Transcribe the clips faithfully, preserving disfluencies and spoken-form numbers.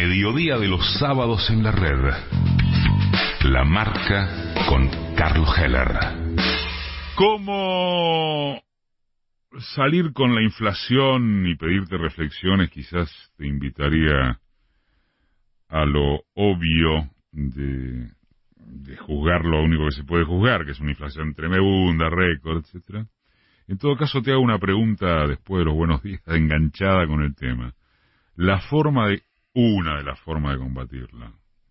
mediodía de los sábados en la red. La Marca con Carlos Heller. ¿Cómo salir con la inflación y pedirte reflexiones? Quizás te invitaría a lo obvio de, de juzgar lo único que se puede juzgar, que es una inflación tremenda, récord, etcétera. En todo caso, te hago una pregunta después de los buenos días, enganchada con el tema. La forma de, una de las formas de combatirla,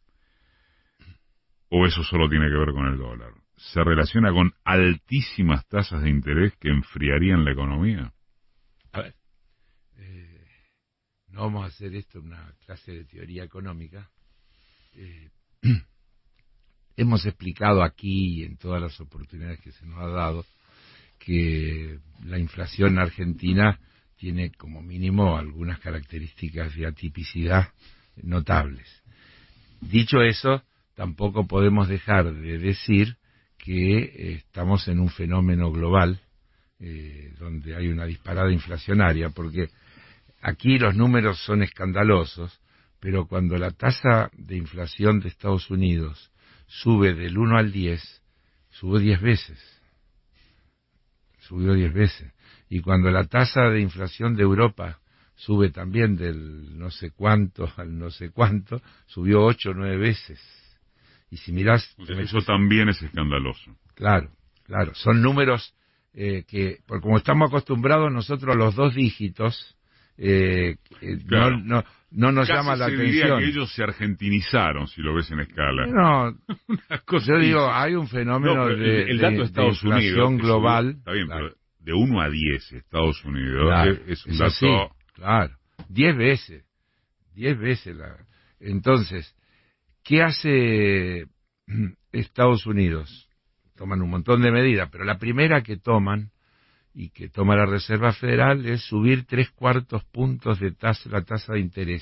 o eso solo tiene que ver con el dólar, ¿se relaciona con altísimas tasas de interés que enfriarían la economía? A ver, eh, no vamos a hacer esto una clase de teoría económica. Eh, hemos explicado aquí y en todas las oportunidades que se nos ha dado que la inflación argentina tiene como mínimo algunas características de atipicidad notables. Dicho eso, tampoco podemos dejar de decir que eh, estamos en un fenómeno global eh, donde hay una disparada inflacionaria, porque aquí los números son escandalosos, pero cuando la tasa de inflación de Estados Unidos sube del uno al diez, sube diez veces. Subió diez veces. Y cuando la tasa de inflación de Europa sube también del no sé cuánto al no sé cuánto, subió ocho o nueve veces. Y si mirás... O sea, eso también es escandaloso. Claro, claro. Son números eh, que, por como estamos acostumbrados nosotros a los dos dígitos, eh, eh, claro. no, no, no nos Casi llama la se atención. diría que ellos se argentinizaron, si lo ves en escala. No, Una cosa yo digo, dice. hay un fenómeno No, de, el, el dato de, de Estados de inflación Unidos, global. Está bien, claro. pero de uno a diez Estados Unidos Claro, es, es un es dato... así, claro, diez veces, diez veces la... Entonces, ¿qué hace Estados Unidos? Toman un montón de medidas, pero la primera que toman, y que toma la Reserva Federal, es subir tres cuartos puntos de tasa, la tasa de interés.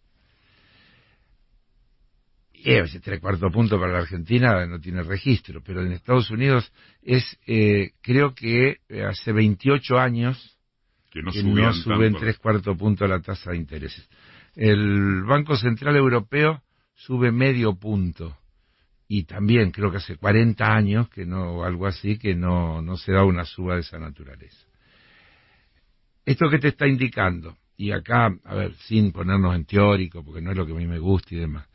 Y ese tres cuartos puntos para la Argentina no tiene registro, pero en Estados Unidos es, eh, creo que hace veintiocho años que no, que no suben tanto. tres cuartos puntos la tasa de intereses. El Banco Central Europeo sube medio punto, y también creo que hace cuarenta años que no, algo así, que no, no se da una suba de esa naturaleza. Esto que te está indicando, y acá, a ver, sin ponernos en teórico, porque no es lo que a mí me gusta y demás,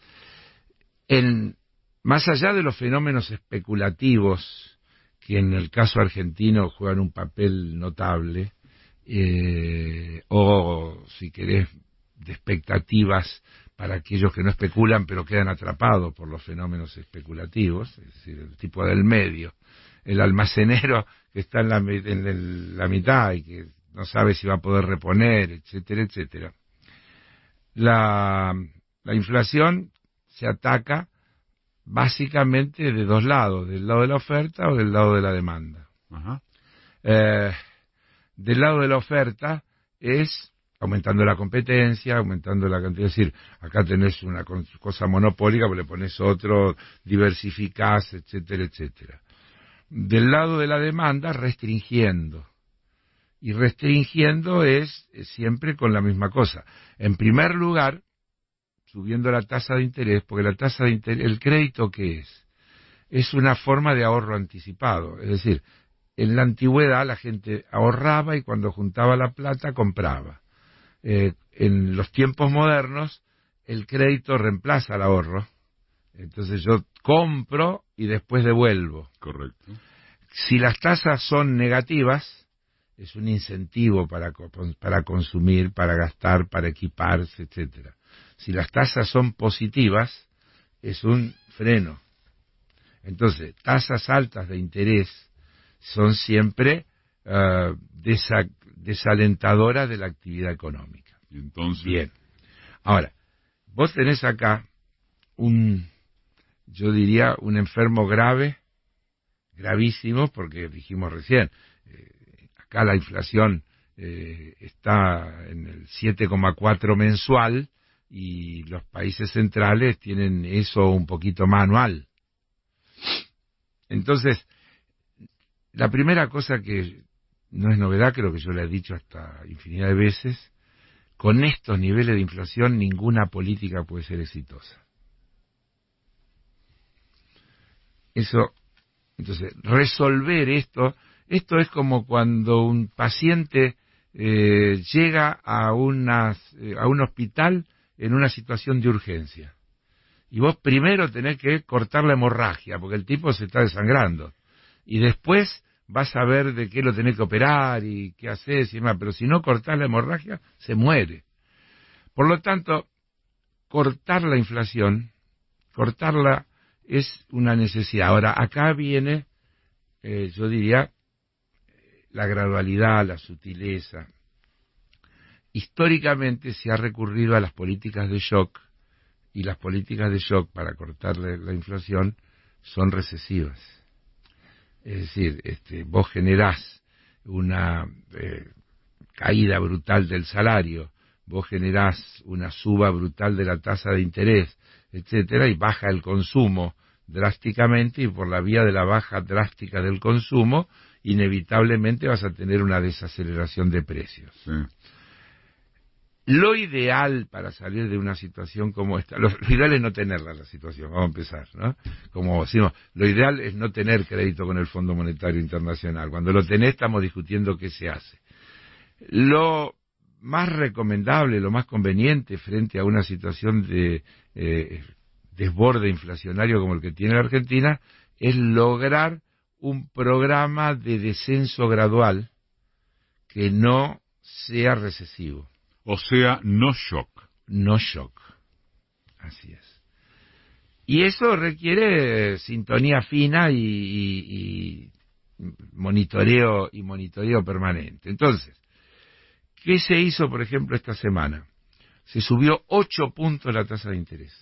en, más allá de los fenómenos especulativos, que en el caso argentino juegan un papel notable, eh, o si querés, de expectativas para aquellos que no especulan pero quedan atrapados por los fenómenos especulativos, es decir, el tipo del medio, el almacenero que está en la, en el, la mitad y que no sabe si va a poder reponer, etcétera, etcétera. La, la inflación se ataca básicamente de dos lados, del lado de la oferta o del lado de la demanda. Ajá. Eh, del lado de la oferta es aumentando la competencia, aumentando la cantidad, es decir, acá tenés una cosa monopólica, pues le pones otro, diversificás, etcétera, etcétera. Del lado de la demanda, restringiendo. Y restringiendo es, es siempre con la misma cosa. En primer lugar, subiendo la tasa de interés, porque la tasa de interés, el crédito, ¿qué es? Es una forma de ahorro anticipado, es decir, en la antigüedad la gente ahorraba y cuando juntaba la plata compraba. Eh, en los tiempos modernos el crédito reemplaza el ahorro, entonces yo compro y después devuelvo. Correcto. Si las tasas son negativas, es un incentivo para, para consumir, para gastar, para equiparse, etcétera. Si las tasas son positivas, es un freno. Entonces, tasas altas de interés son siempre uh, desa, desalentadoras de la actividad económica. ¿Y entonces? Bien. Ahora, vos tenés acá un, yo diría, un enfermo grave, gravísimo, porque dijimos recién, eh, acá la inflación eh, está en el siete coma cuatro mensual y los países centrales tienen eso un poquito más anual. Entonces, la primera cosa que no es novedad, creo que yo le he dicho hasta infinidad de veces, con estos niveles de inflación ninguna política puede ser exitosa. Eso, entonces, resolver esto, esto es como cuando un paciente eh, llega a, unas, eh, a un hospital en una situación de urgencia. Y vos primero tenés que cortar la hemorragia, porque el tipo se está desangrando. Y después vas a ver de qué lo tenés que operar y qué haces y demás. Pero si no cortás la hemorragia, se muere. Por lo tanto, cortar la inflación, cortarla es una necesidad. Ahora, acá viene, eh, yo diría, la gradualidad, la sutileza. Históricamente se ha recurrido a las políticas de shock, y las políticas de shock para cortar la, la inflación son recesivas. Es decir, este, vos generás una eh, caída brutal del salario, vos generás una suba brutal de la tasa de interés, etcétera, y baja el consumo drásticamente, y por la vía de la baja drástica del consumo, inevitablemente vas a tener una desaceleración de precios. Sí. Lo ideal para salir de una situación como esta, lo, lo ideal es no tenerla la situación, vamos a empezar, ¿no? Como decimos, lo ideal es no tener crédito con el Fondo Monetario Internacional. Cuando lo tenés estamos discutiendo qué se hace. Lo más recomendable, lo más conveniente frente a una situación de eh, desborde inflacionario como el que tiene la Argentina es lograr un programa de descenso gradual que no sea recesivo. O sea, no shock. No shock. Así es. Y eso requiere sintonía fina y, y, y monitoreo y monitoreo permanente. Entonces, ¿qué se hizo, por ejemplo, esta semana? Se subió ocho puntos la tasa de interés.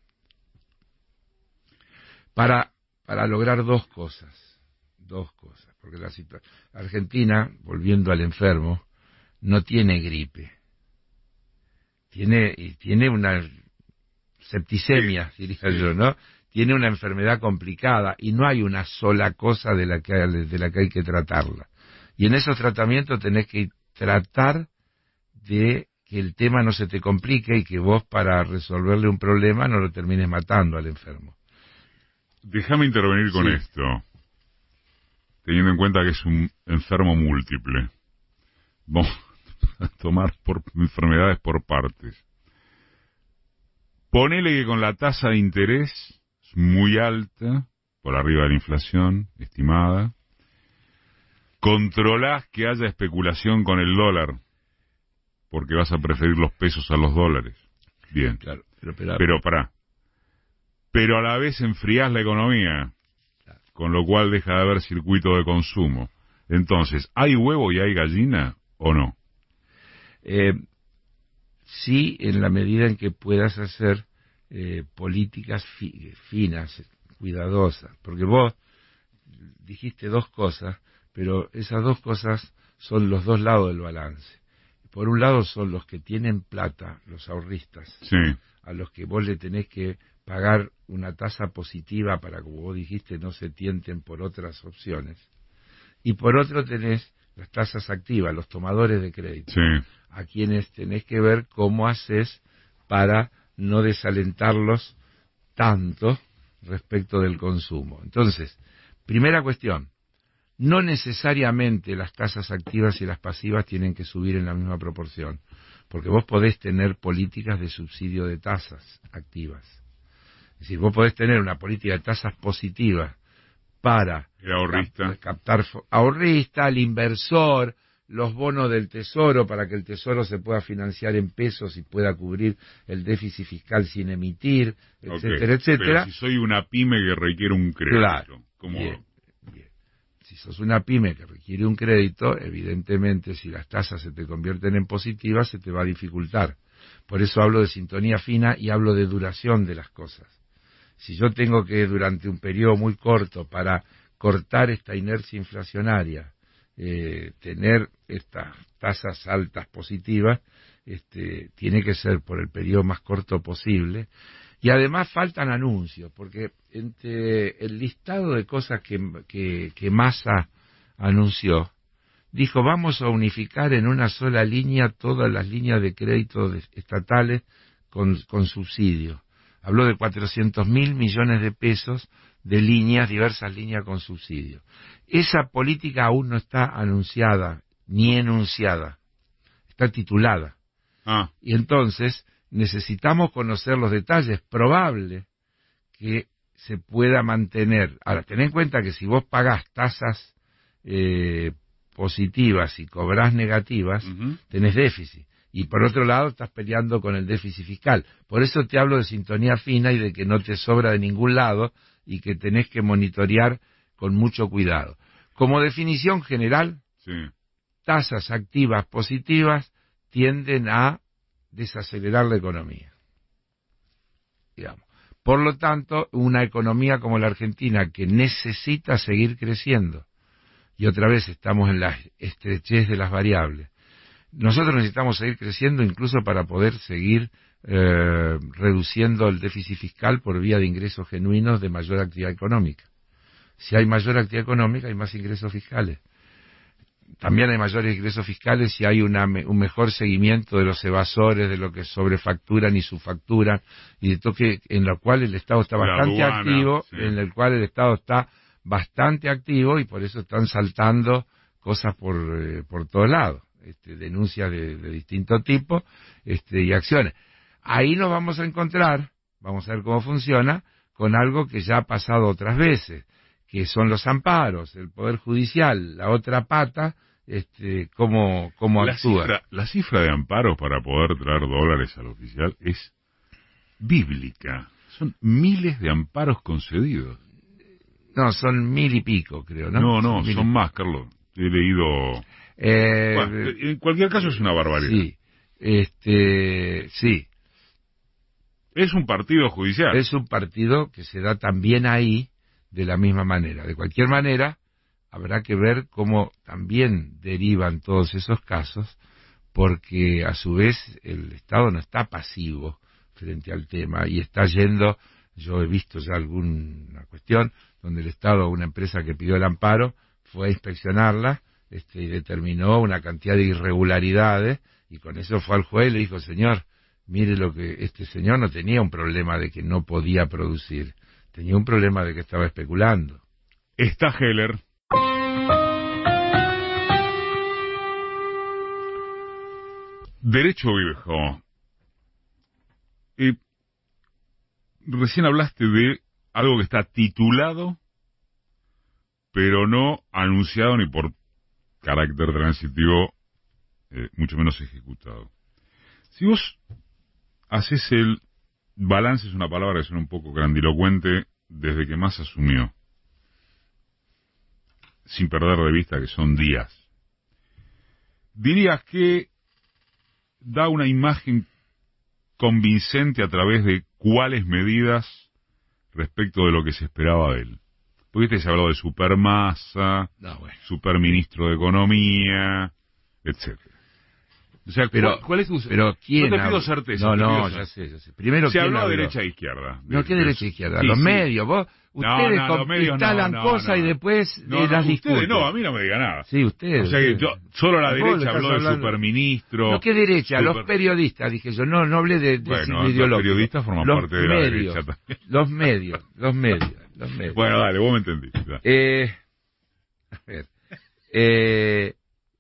Para, para lograr dos cosas. Dos cosas. Porque la situación Argentina, volviendo al enfermo, no tiene gripe. Tiene, y tiene una septicemia, diría sí. yo, ¿no? Tiene una enfermedad complicada y no hay una sola cosa de la que, de la que hay que tratarla. Y en esos tratamientos tenés que tratar de que el tema no se te complique y que vos para resolverle un problema no lo termines matando al enfermo. Déjame intervenir con sí. esto, teniendo en cuenta que es un enfermo múltiple. Vamos a tomar por enfermedades por partes. Ponele que con la tasa de interés muy alta, por arriba de la inflación estimada, controlás que haya especulación con el dólar, porque vas a preferir los pesos a los dólares. Bien, claro, pero, pero, pero pará. Pero a la vez enfriás la economía, claro. Con lo cual deja de haber circuito de consumo. Entonces, ¿hay huevo y hay gallina o no? Eh, sí, en la medida en que puedas hacer eh, políticas fi finas, cuidadosas, porque vos dijiste dos cosas, pero esas dos cosas son los dos lados del balance. Por un lado son los que tienen plata, los ahorristas, sí. a los que vos le tenés que pagar una tasa positiva para, como vos dijiste, no se tienten por otras opciones. Y por otro tenés las tasas activas, los tomadores de crédito, sí. a quienes tenés que ver cómo haces para no desalentarlos tanto respecto del consumo. Entonces, primera cuestión, no necesariamente las tasas activas y las pasivas tienen que subir en la misma proporción, porque vos podés tener políticas de subsidio de tasas activas. Es decir, vos podés tener una política de tasas positivas para el ahorrista. captar ahorrista, el inversor, los bonos del tesoro para que el tesoro se pueda financiar en pesos y pueda cubrir el déficit fiscal sin emitir, etcétera, okay. etcétera. Pero si soy una pyme que requiere un crédito, claro, ¿cómo? Bien, bien. Si sos una pyme que requiere un crédito, evidentemente si las tasas se te convierten en positivas se te va a dificultar. Por eso hablo de sintonía fina y hablo de duración de las cosas. Si yo tengo que durante un periodo muy corto para cortar esta inercia inflacionaria, eh, tener estas tasas altas positivas, este, tiene que ser por el periodo más corto posible. Y además faltan anuncios, porque entre el listado de cosas que, que, que Massa anunció, dijo, vamos a unificar en una sola línea todas las líneas de crédito de, estatales con, con subsidio. Habló de cuatrocientos mil millones de pesos de líneas, diversas líneas con subsidio. Esa política aún no está anunciada, ni enunciada, está titulada. Ah. Y entonces necesitamos conocer los detalles. Probable que se pueda mantener. Ahora, ten en cuenta que si vos pagás tasas eh, positivas y cobrás negativas, uh-huh. tenés déficit. Y por otro lado estás peleando con el déficit fiscal. Por eso te hablo de sintonía fina y de que no te sobra de ningún lado y que tenés que monitorear con mucho cuidado. Como definición general, sí. tasas activas positivas tienden a desacelerar la economía. Digamos. Por lo tanto, una economía como la Argentina que necesita seguir creciendo, y otra vez estamos en la estrechez de las variables, nosotros necesitamos seguir creciendo incluso para poder seguir eh, reduciendo el déficit fiscal por vía de ingresos genuinos de mayor actividad económica. Si hay mayor actividad económica, hay más ingresos fiscales. También hay mayores ingresos fiscales si hay una, un mejor seguimiento de los evasores, de lo que sobrefacturan y subfacturan, y de todo que, en lo cual el Estado está bastante aduana, activo, sí. en el cual el Estado está bastante activo y por eso están saltando cosas por, eh, por todos lados. Este, denuncias de, de distinto tipo este, y acciones. Ahí nos vamos a encontrar, vamos a ver cómo funciona, con algo que ya ha pasado otras veces, que son los amparos, el Poder Judicial, la otra pata, este, cómo, cómo la actúa. Cifra, la cifra de amparos para poder traer dólares al oficial es bíblica. Son miles de amparos concedidos. No, son mil y pico, creo, ¿no? No, no, son, son más, Carlos. He leído... Eh, bueno, en cualquier caso es una barbaridad. Sí, este, sí. Es un partido judicial. Es un partido que se da también ahí de la misma manera. De cualquier manera, habrá que ver cómo también derivan todos esos casos, porque a su vez el Estado no está pasivo frente al tema y está yendo, yo he visto ya alguna cuestión donde el Estado, una empresa que pidió el amparo, fue a inspeccionarla, Este, y determinó una cantidad de irregularidades y con eso fue al juez y le dijo, señor, mire lo que este señor no tenía un problema de que no podía producir, tenía un problema de que estaba especulando. Está Heller. Derecho viejo. Eh, recién hablaste de algo que está titulado, pero no anunciado ni por carácter transitivo, eh, mucho menos ejecutado. Si vos haces el balance, es una palabra que suena un poco grandilocuente, desde que más asumió, sin perder de vista que son días, dirías que da una imagen convincente a través de cuáles medidas respecto de lo que se esperaba de él. Porque se ha hablado de supermasa, no, bueno. superministro de Economía, etcétera. O sea, pero, ¿cuál, cuál es tu... Pero ¿quién no te pido habla? certeza. No, te no, pido ya sé, ya sé. Primero, se habló habló? de derecha e izquierda. De, no, ¿qué derecha e izquierda? Sí, los sí. medios, vos, ustedes no, no, los medios instalan no, no, cosas no. y después no, eh, no, las ustedes discuten. no, a mí no me diga nada. Sí, ustedes. O sea que yo, solo la derecha habló de hablando... superministro. No, ¿qué derecha? Super... Los periodistas, dije yo, no, no hablé de, de bueno, ideológico. Los periodistas forman los parte de medios, la derecha también. Los medios, los medios, los medios. Bueno, dale, vos me entendiste. Eh, a ver, eh,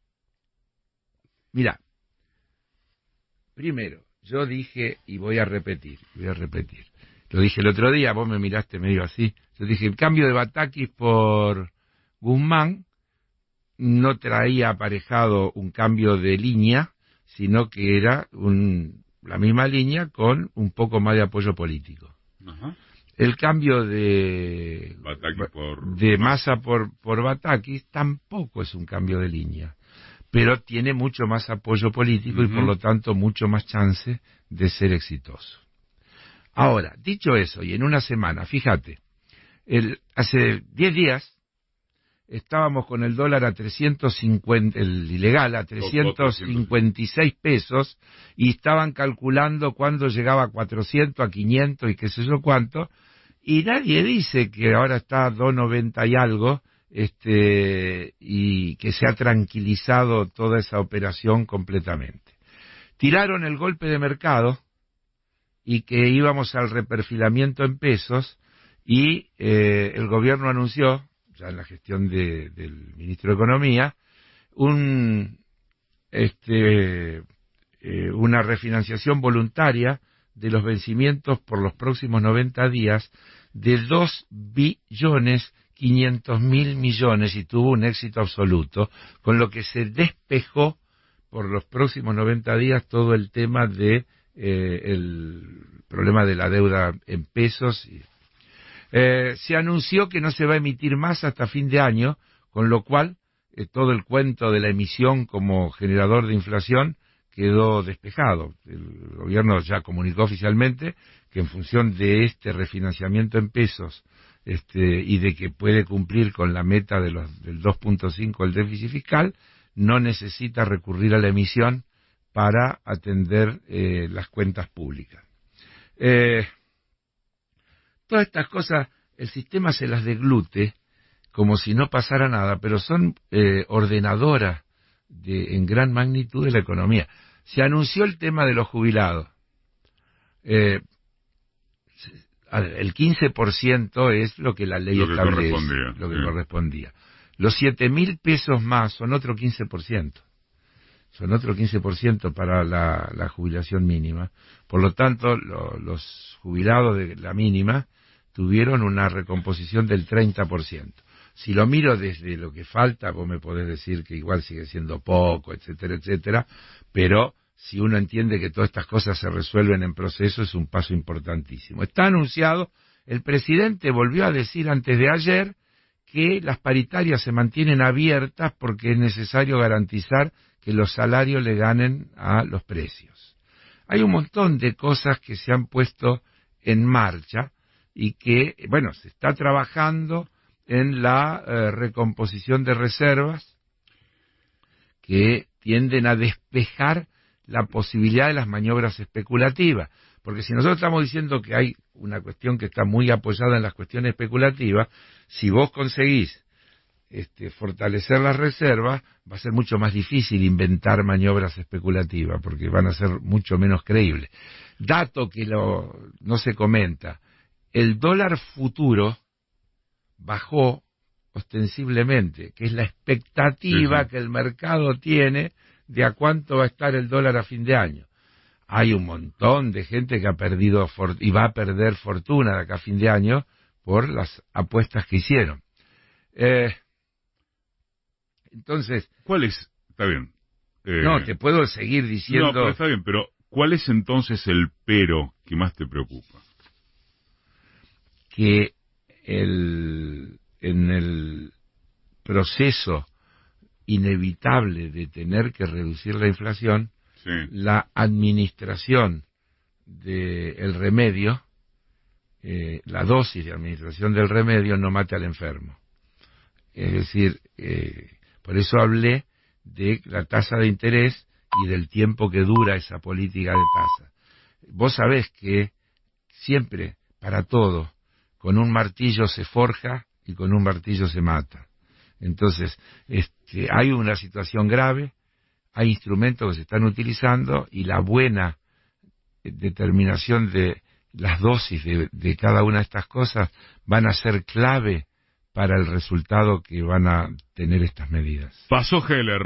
mira, primero, yo dije, y voy a repetir, voy a repetir, lo dije el otro día, vos me miraste medio así, yo dije, el cambio de Batakis por Guzmán no traía aparejado un cambio de línea, sino que era un, la misma línea con un poco más de apoyo político. Ajá. El cambio de, por... de Massa por, por Batakis tampoco es un cambio de línea, pero tiene mucho más apoyo político uh-huh. y por lo tanto mucho más chance de ser exitoso. Ahora, dicho eso, y en una semana, fíjate, el, hace diez días estábamos con el dólar a trescientos cincuenta, el ilegal a trescientos cincuenta y seis pesos, y estaban calculando cuándo llegaba a cuatrocientos, a quinientos y qué sé yo cuánto, y nadie dice que ahora está a dos noventa y algo, este, y que se ha tranquilizado toda esa operación completamente. Tiraron el golpe de mercado y que íbamos al reperfilamiento en pesos y eh, el gobierno anunció, ya en la gestión de, del ministro de Economía, un este eh, una refinanciación voluntaria de los vencimientos por los próximos noventa días de dos billones quinientos mil millones y tuvo un éxito absoluto, con lo que se despejó por los próximos noventa días todo el tema de eh, el problema de la deuda en pesos. Eh, se anunció que no se va a emitir más hasta fin de año, con lo cual eh, todo el cuento de la emisión como generador de inflación quedó despejado. El gobierno ya comunicó oficialmente que en función de este refinanciamiento en pesos este, y de que puede cumplir con la meta de los, del dos punto cinco del déficit fiscal, no necesita recurrir a la emisión para atender eh, las cuentas públicas. Eh, todas estas cosas, el sistema se las deglute como si no pasara nada, pero son eh, ordenadoras de, en gran magnitud de la economía. Se anunció el tema de los jubilados. Eh, el quince por ciento es lo que la ley lo que establece, correspondía, lo que sí. correspondía. Los siete mil pesos más son otro quince por ciento. Son otro quince por ciento para la, la jubilación mínima. Por lo tanto, lo, los jubilados de la mínima tuvieron una recomposición del treinta por ciento. Si lo miro desde lo que falta, vos me podés decir que igual sigue siendo poco, etcétera, etcétera, pero si uno entiende que todas estas cosas se resuelven en proceso, es un paso importantísimo. Está anunciado, el presidente volvió a decir antes de ayer que las paritarias se mantienen abiertas porque es necesario garantizar que los salarios le ganen a los precios. Hay un montón de cosas que se han puesto en marcha y que, bueno, se está trabajando en la eh, recomposición de reservas que tienden a despejar la posibilidad de las maniobras especulativas. Porque si nosotros estamos diciendo que hay una cuestión que está muy apoyada en las cuestiones especulativas, si vos conseguís este, fortalecer las reservas, va a ser mucho más difícil inventar maniobras especulativas, porque van a ser mucho menos creíbles. Dato que lo, no se comenta, el dólar futuro bajó ostensiblemente, que es la expectativa sí, sí. que el mercado tiene de a cuánto va a estar el dólar a fin de año. Hay un montón de gente que ha perdido for- y va a perder fortuna de acá a fin de año por las apuestas que hicieron. Eh, entonces... ¿Cuál es? Está bien. Eh, no, te puedo seguir diciendo... No, pero está bien, pero ¿cuál es entonces el pero que más te preocupa? Que el, en el proceso inevitable de tener que reducir la inflación, sí. la administración del remedio, eh, la dosis de administración del remedio no mate al enfermo. Es decir, eh, por eso hablé de la tasa de interés y del tiempo que dura esa política de tasa. Vos sabés que siempre, para todo, con un martillo se forja y con un martillo se mata. Entonces, este, hay una situación grave, hay instrumentos que se están utilizando y la buena determinación de las dosis de, de cada una de estas cosas van a ser clave para el resultado que van a tener estas medidas. Pasó Heller.